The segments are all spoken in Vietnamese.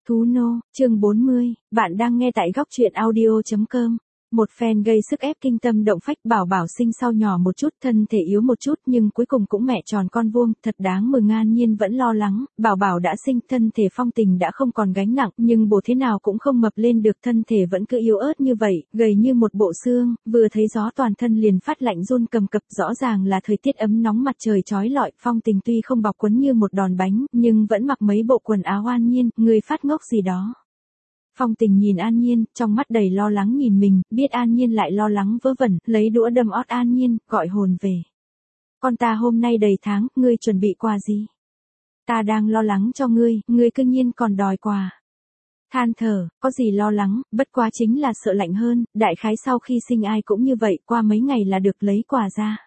Thú nô, chương 40, bạn đang nghe tại góc truyện audio.com. Một fan gây sức ép kinh tâm động phách. Bảo Bảo sinh sau nhỏ một chút, thân thể yếu một chút nhưng cuối cùng cũng mẹ tròn con vuông, thật đáng mừng. An Nhiên vẫn lo lắng, Bảo Bảo đã sinh, thân thể Phong Tình đã không còn gánh nặng, nhưng bổ thế nào cũng không mập lên được, thân thể vẫn cứ yếu ớt như vậy, gầy như một bộ xương, vừa thấy gió toàn thân liền phát lạnh run cầm cập, rõ ràng là thời tiết ấm nóng, mặt trời chói lọi. Phong Tình tuy không bọc quấn như một đòn bánh, nhưng vẫn mặc mấy bộ quần áo. An Nhiên, người phát ngốc gì đó? Phong Tình nhìn An Nhiên, trong mắt đầy lo lắng nhìn mình, biết An Nhiên lại lo lắng vớ vẩn, lấy đũa đâm ót An Nhiên, gọi hồn về. Con ta hôm nay đầy tháng, ngươi chuẩn bị quà gì? Ta đang lo lắng cho ngươi cư nhiên còn đòi quà. Than thở, có gì lo lắng, bất quá chính là sợ lạnh hơn, đại khái sau khi sinh ai cũng như vậy, qua mấy ngày là được lấy quà ra.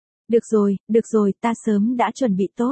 Được rồi, ta sớm đã chuẩn bị tốt.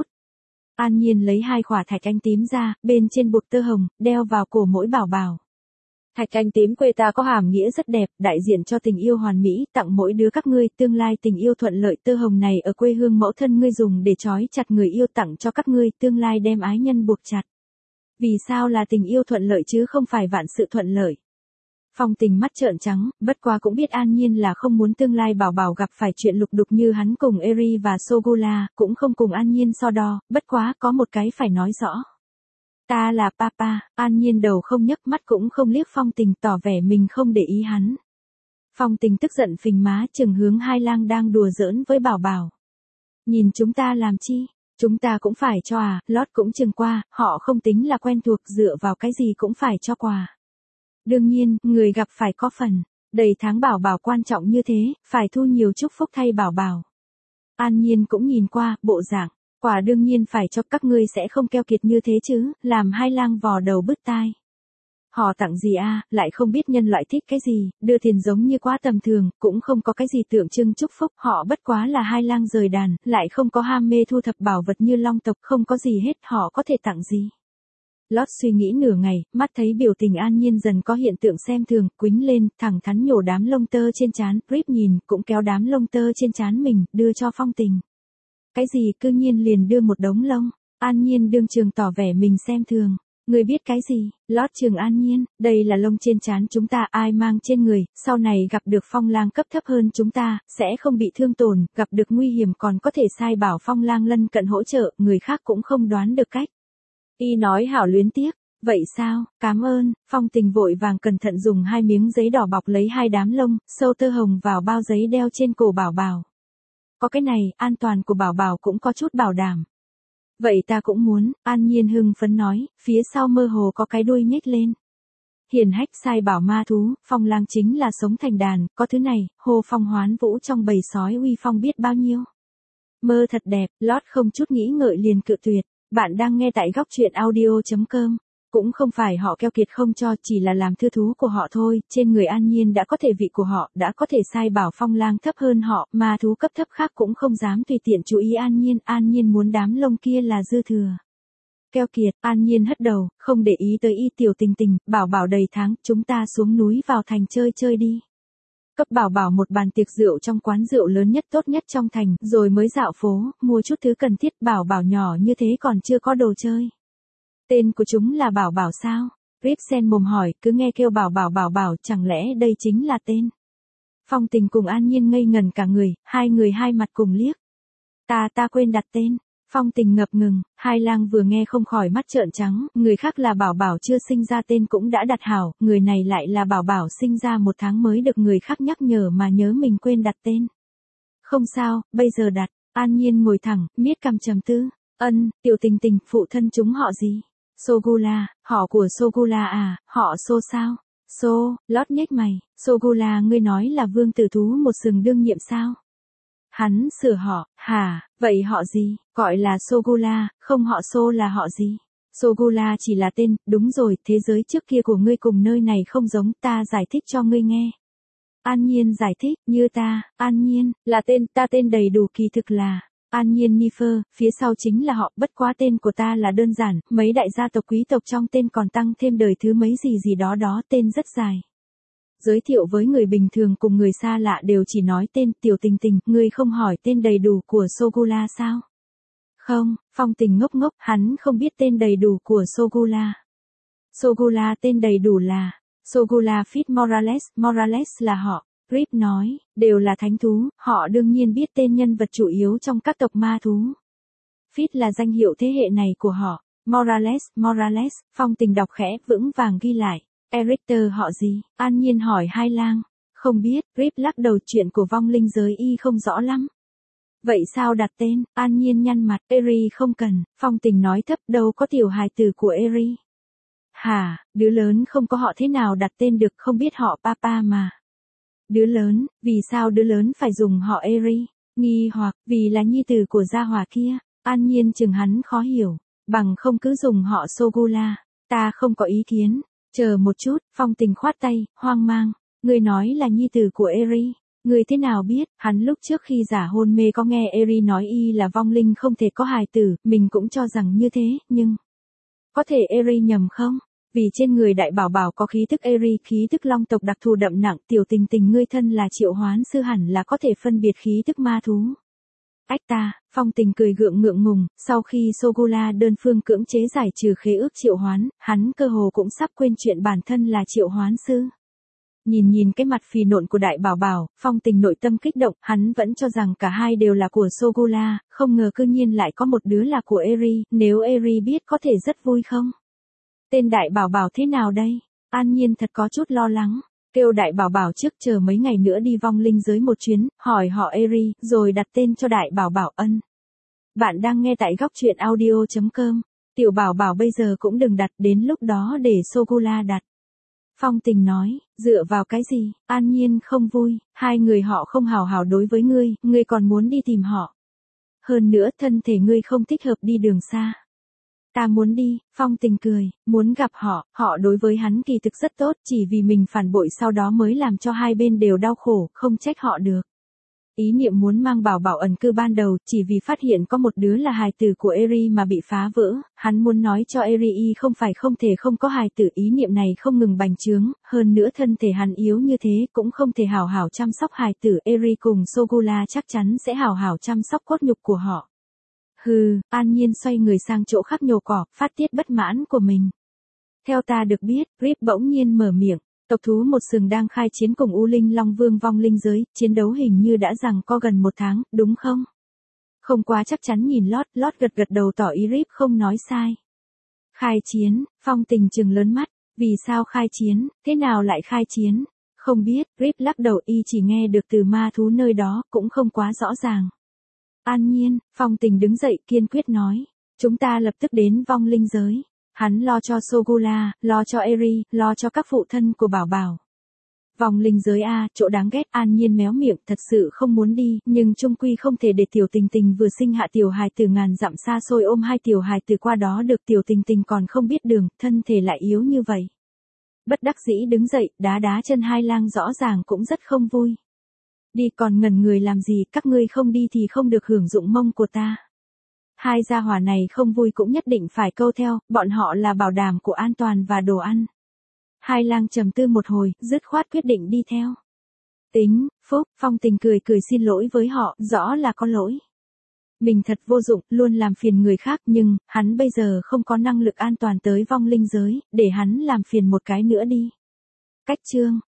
An Nhiên lấy 2 khỏa thạch anh tím ra, bên trên buộc tơ hồng, đeo vào cổ mỗi Bảo Bảo. Thạch anh tím quê ta có hàm nghĩa rất đẹp, đại diện cho tình yêu hoàn mỹ, tặng mỗi đứa các ngươi, tương lai tình yêu thuận lợi. Tơ hồng này ở quê hương mẫu thân ngươi dùng để trói chặt người yêu, tặng cho các ngươi, tương lai đem ái nhân buộc chặt. Vì sao là tình yêu thuận lợi chứ không phải vạn sự thuận lợi? Phong Tình mắt trợn trắng, bất quá cũng biết An Nhiên là không muốn tương lai Bảo Bảo gặp phải chuyện lục đục như hắn cùng Eri và Sogula, cũng không cùng An Nhiên so đo, bất quá có một cái phải nói rõ. Ta là papa. An Nhiên đầu không nhấc, mắt cũng không liếc Phong Tình, tỏ vẻ mình không để ý hắn. Phong Tình tức giận phình má, chừng hướng Hai Lang đang đùa giỡn với Bảo Bảo. Nhìn chúng ta làm chi? Chúng ta cũng phải cho à? Lót cũng chừng qua, họ không tính là quen thuộc, dựa vào cái gì cũng phải cho quà. Đương nhiên, người gặp phải có phần. Đầy tháng Bảo Bảo quan trọng như thế, phải thu nhiều chúc phúc thay Bảo Bảo. An Nhiên cũng nhìn qua, bộ dạng. Quà đương nhiên phải cho, các ngươi sẽ không keo kiệt như thế chứ? Làm Hai Lang vò đầu bứt tai. Họ tặng gì a? Lại không biết nhân loại thích cái gì, đưa tiền giống như quá tầm thường, cũng không có cái gì tượng trưng chúc phúc. Họ bất quá là Hai Lang rời đàn, lại không có ham mê thu thập bảo vật như Long tộc, không có gì hết, họ có thể tặng gì? Lót suy nghĩ nửa ngày, mắt thấy biểu tình An Nhiên dần có hiện tượng xem thường, quýnh lên, thẳng thắn nhổ đám lông tơ trên trán. Rip nhìn, cũng kéo đám lông tơ trên trán mình, đưa cho Phong Tình. Cái gì, cư nhiên liền đưa một đống lông? An Nhiên đương trường tỏ vẻ mình xem thường. Người biết cái gì? Lót trường An Nhiên, đây là lông trên trán chúng ta, ai mang trên người, sau này gặp được Phong Lang cấp thấp hơn chúng ta, sẽ không bị thương tổn, gặp được nguy hiểm còn có thể sai bảo Phong Lang lân cận hỗ trợ, người khác cũng không đoán được cách. Y nói hảo luyến tiếc. Vậy sao? Cảm ơn. Phong Tình vội vàng cẩn thận dùng 2 miếng giấy đỏ bọc lấy 2 đám lông, sâu tơ hồng vào bao giấy đeo trên cổ Bảo Bảo. Có cái này, an toàn của Bảo Bảo cũng có chút bảo đảm. Vậy ta cũng muốn, An Nhiên hưng phấn nói, phía sau mơ hồ có cái đuôi nhếch lên. Hiền hách sai bảo ma thú, Phong Lang chính là sống thành đàn, có thứ này, hô phong hoán vũ trong bầy sói uy phong biết bao nhiêu. Mơ thật đẹp, Lót không chút nghĩ ngợi liền cự tuyệt. Bạn đang nghe tại góc truyện audio.com. Cũng không phải họ keo kiệt không cho, chỉ là làm thư thú của họ thôi, trên người An Nhiên đã có thể vị của họ, đã có thể sai bảo Phong Lang thấp hơn họ, mà thú cấp thấp khác cũng không dám tùy tiện chú ý An Nhiên muốn đám lông kia là dư thừa. Keo kiệt, An Nhiên hất đầu, không để ý tới y. Tiểu Tình Tình, Bảo Bảo đầy tháng, chúng ta xuống núi vào thành chơi đi. Cấp Bảo Bảo một bàn tiệc rượu trong quán rượu lớn nhất tốt nhất trong thành, rồi mới dạo phố, mua chút thứ cần thiết. Bảo Bảo nhỏ như thế còn chưa có đồ chơi. Tên của chúng là Bảo Bảo sao? Rip sen mồm hỏi, cứ nghe kêu Bảo Bảo, chẳng lẽ đây chính là tên? Phong Tình cùng An Nhiên ngây ngẩn cả người hai mặt cùng liếc. Ta quên đặt tên. Phong Tình ngập ngừng, Hai Lang vừa nghe không khỏi mắt trợn trắng, người khác là Bảo Bảo chưa sinh ra tên cũng đã đặt hảo, người này lại là Bảo Bảo sinh ra 1 tháng mới được người khác nhắc nhở mà nhớ mình quên đặt tên. Không sao, bây giờ đặt. An Nhiên ngồi thẳng, miết cằm trầm tư. Tiểu Tình Tình, phụ thân chúng họ gì? Sogula, họ của Sogula à, họ So sao? Lót nhếch mày, Sogula ngươi nói là vương tử thú một sừng đương nhiệm sao? Hắn sửa họ, hả, vậy họ gì? Gọi là Sogula, không họ So là họ gì? Sogula chỉ là tên, đúng rồi, thế giới trước kia của ngươi cùng nơi này không giống, ta giải thích cho ngươi nghe. An Nhiên giải thích, như ta, An Nhiên, là tên, ta tên đầy đủ kỳ thực là An Nhiên Nifer, phía sau chính là họ, bất quá tên của ta là đơn giản, mấy đại gia tộc quý tộc trong tên còn tăng thêm đời thứ mấy gì đó, tên rất dài. Giới thiệu với người bình thường cùng người xa lạ đều chỉ nói tên. Tiểu Tình Tình, ngươi không hỏi tên đầy đủ của Sogula sao? Không, Phong Tình ngốc, hắn không biết tên đầy đủ của Sogula. Sogula tên đầy đủ là Sogula Fitz Morales, Morales là họ. Rip nói, đều là thánh thú, họ đương nhiên biết tên nhân vật chủ yếu trong các tộc ma thú. Fitz là danh hiệu thế hệ này của họ. Morales, Morales, Phong Tình đọc khẽ, vững vàng ghi lại. Erichter họ gì? An Nhiên hỏi Hai Lang. Không biết, Rip lắc đầu, chuyện của vong linh giới y không rõ lắm. Vậy sao đặt tên? An Nhiên nhăn mặt, Eri không cần, Phong Tình nói thấp, đâu có tiểu hài tử của Eri. Hả, đứa lớn không có họ thế nào đặt tên được, không biết họ papa mà. Đứa lớn, vì sao đứa lớn phải dùng họ Eri? Nghi hoặc, vì là nhi tử của gia hỏa kia. An Nhiên chừng hắn khó hiểu, bằng không cứ dùng họ Sogula. Ta không có ý kiến. Chờ một chút, Phong Tình khoát tay, hoang mang. Người nói là nhi tử của Eri. Người thế nào biết? Hắn lúc trước khi giả hôn mê có nghe Eri nói y là vong linh không thể có hài tử, mình cũng cho rằng như thế, nhưng có thể Eri nhầm không? Vì trên người đại bảo bảo có khí tức Eri, khí tức long tộc đặc thù đậm nặng, Tiểu Tình Tình ngươi thân là triệu hoán sư hẳn là có thể phân biệt khí tức ma thú. Ách ta, Phong Tình cười gượng ngượng ngùng, sau khi Sogula đơn phương cưỡng chế giải trừ khế ước triệu hoán, hắn cơ hồ cũng sắp quên chuyện bản thân là triệu hoán sư. Nhìn cái mặt phì nộn của đại bảo bảo, Phong Tình nội tâm kích động, hắn vẫn cho rằng cả hai đều là của Sogula, không ngờ cư nhiên lại có một đứa là của Eri, nếu Eri biết có thể rất vui không? Tên đại bảo bảo thế nào đây? An Nhiên thật có chút lo lắng, kêu đại bảo bảo trước chờ mấy ngày nữa đi vong linh giới một chuyến, hỏi họ Eri, rồi đặt tên cho đại bảo bảo. Ân. Bạn đang nghe tại góc truyện audio.com, tiểu bảo bảo bây giờ cũng đừng đặt, đến lúc đó để Sogula đặt. Phong Tình nói, dựa vào cái gì? An Nhiên không vui, hai người họ không hào hào đối với ngươi còn muốn đi tìm họ. Hơn nữa thân thể ngươi không thích hợp đi đường xa. Ta muốn đi, Phong Tình cười, muốn gặp họ đối với hắn kỳ thực rất tốt, chỉ vì mình phản bội sau đó mới làm cho hai bên đều đau khổ, không trách họ được. Ý niệm muốn mang bảo bảo ẩn cư ban đầu, chỉ vì phát hiện có một đứa là hài tử của Eri mà bị phá vỡ, hắn muốn nói cho Eri không phải không thể không có hài tử, ý niệm này không ngừng bành trướng, hơn nữa thân thể hắn yếu như thế cũng không thể hảo hảo chăm sóc hài tử, Eri cùng Sogula chắc chắn sẽ hảo hảo chăm sóc cốt nhục của họ. Hừ, An Nhiên xoay người sang chỗ khác nhổ cỏ, phát tiết bất mãn của mình. Theo ta được biết, Rip bỗng nhiên mở miệng. Tộc thú một sừng đang khai chiến cùng U Linh Long Vương vong linh giới, chiến đấu hình như đã giằng co gần 1 tháng, đúng không? Không quá chắc chắn nhìn Lót gật đầu tỏ ý Rip không nói sai. Khai chiến, Phong Tình trừng lớn mắt, vì sao khai chiến, thế nào lại khai chiến? Không biết, Rip lắc đầu, y chỉ nghe được từ ma thú nơi đó, cũng không quá rõ ràng. An Nhiên, Phong Tình đứng dậy kiên quyết nói, chúng ta lập tức đến vong linh giới. Hắn lo cho Sogula, lo cho Eri, lo cho các phụ thân của bảo bảo. Vòng linh giới a, chỗ đáng ghét. An Nhiên méo miệng, thật sự không muốn đi, nhưng chung quy không thể để Tiểu Tình Tình vừa sinh hạ tiểu hài từ ngàn dặm xa xôi ôm hai tiểu hài từ qua đó được. Tiểu Tình Tình còn không biết đường, thân thể lại yếu như vậy. Bất đắc dĩ đứng dậy, đá chân Hai Lang rõ ràng cũng rất không vui. Đi, còn ngẩn người làm gì, các ngươi không đi thì không được hưởng dụng mông của ta. Hai gia hỏa này không vui cũng nhất định phải câu theo, bọn họ là bảo đảm của an toàn và đồ ăn. Hai Lang trầm tư một hồi, dứt khoát quyết định đi theo. Tính, Phúc, Phong Tình cười xin lỗi với họ, rõ là có lỗi. Mình thật vô dụng, luôn làm phiền người khác, nhưng, hắn bây giờ không có năng lực an toàn tới vong linh giới, để hắn làm phiền một cái nữa đi. Cách chương.